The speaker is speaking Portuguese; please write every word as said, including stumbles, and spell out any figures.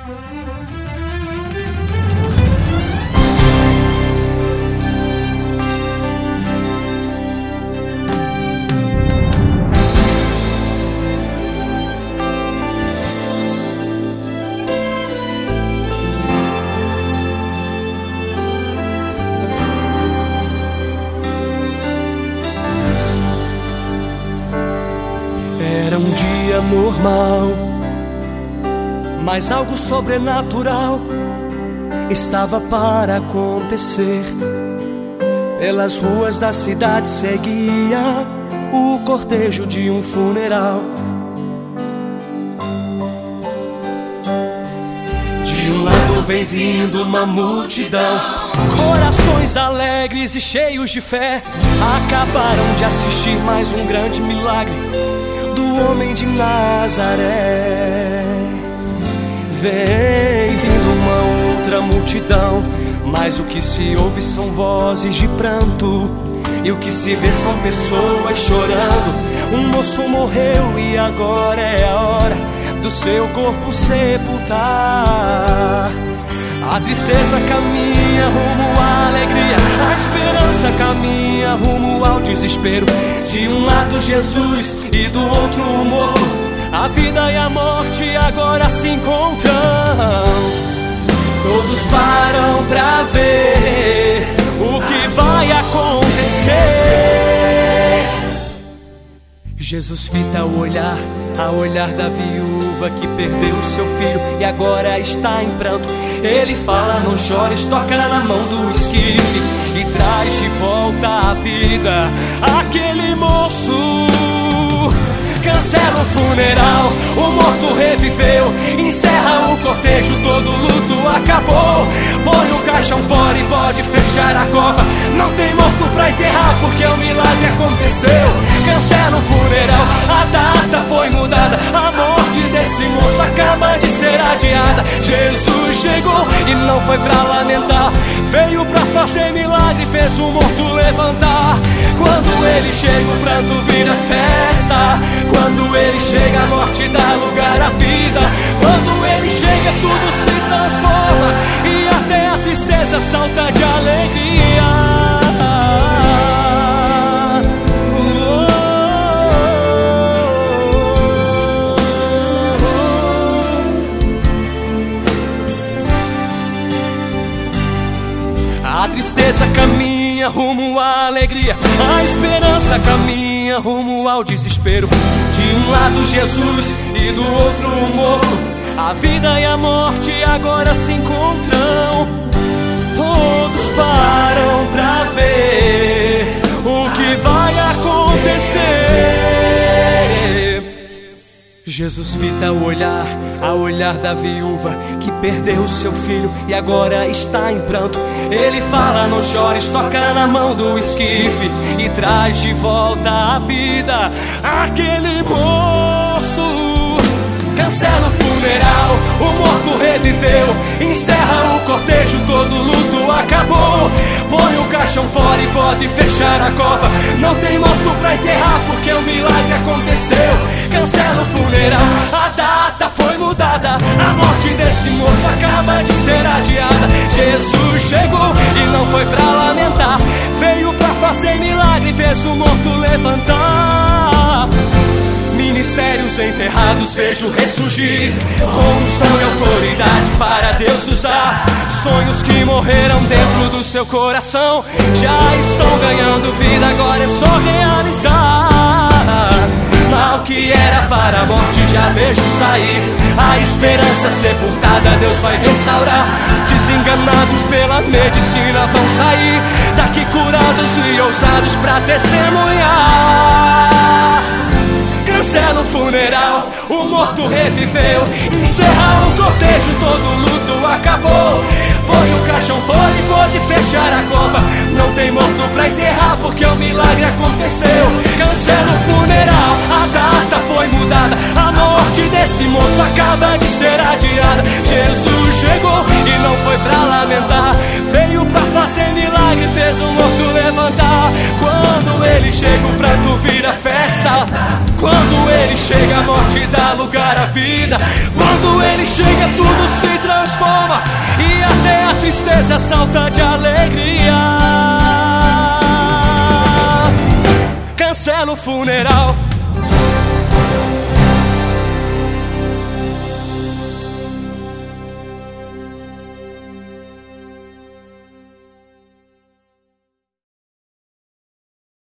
Era um dia normal, mas algo sobrenatural estava para acontecer. Pelas ruas da cidade seguia o cortejo de um funeral. De um lado vem vindo uma multidão, corações alegres e cheios de fé, acabaram de assistir mais um grande milagre do homem de Nazaré. Vem vindo uma outra multidão, mas o que se ouve são vozes de pranto, e o que se vê são pessoas chorando. Um moço morreu e agora é a hora do seu corpo sepultar. A tristeza caminha rumo à alegria, a esperança caminha rumo ao desespero. De um lado Jesus e do outro o morto, a vida e a morte agora se encontram. Todos param pra ver o que vai acontecer. Jesus fita o olhar, a olhar da viúva que perdeu seu filho e agora está em pranto. Ele fala: não chores, toca na mão do esquife e traz de volta a vida aquele moço. Cancela o funeral, o morto reviveu, encerra o cortejo, todo luto acabou. Põe o caixão fora e pode fechar a cova, não tem morto pra enterrar porque o milagre aconteceu. Cancela o funeral, a data foi mudada, a morte desse moço acaba de ser adiada. Jesus chegou e não foi pra lamentar, veio pra fazer milagre, fez o morto levantar. Quando ele chega o pranto vira festa, quando ele chega a morte dá lugar à vida. Quando ele chega tudo se transforma e até a tristeza salta de alegria. A tristeza caminha rumo à alegria, a esperança caminha rumo ao desespero. De um lado Jesus e do outro o morto, a vida e a morte agora se encontram. Todos param pra ver o que vai acontecer. Jesus fita o olhar, a olhar da viúva que perdeu seu filho e agora está em pranto. Ele fala: não chores, toca na mão do esquife e traz de volta a vida aquele moço. Cancela o funeral, o morto reviveu, encerra o cortejo, todo luto acabou. Põe o caixão fora e pode fechar a cova, não tem morto pra enterrar porque o milagre aconteceu. Cancela o funeral, a data foi mudada, a morte desse moço acaba de ser adiada. Jesus chegou e não foi pra lamentar, veio pra fazer milagre, fez o morto levantar. Ministérios enterrados vejo ressurgir, com unção e autoridade para Deus usar. Sonhos que morreram dentro do seu coração já estão ganhando vida, agora é só realizar. Mal que era para a morte já vejo sair, a esperança sepultada Deus vai restaurar. Desenganados pela medicina vão sair daqui curados e ousados pra testemunhar. Cancela o funeral, o morto reviveu, encerra o cortejo, todo luto acabou. Põe o caixão fora e pode fechar a cova, não tem morto pra enterrar porque o milagre aconteceu. Cancela o funeral, a data foi mudada, a morte desse moço acaba de ser adiada. Jesus chegou e não foi pra lamentar, veio pra fazer milagre, fez o morto levantar. Quando ele chega o pranto vira festa, quando ele chega a morte dá lugar à vida. Quando ele chega tudo se transforma tristeza salta de alegria. Cancela o funeral,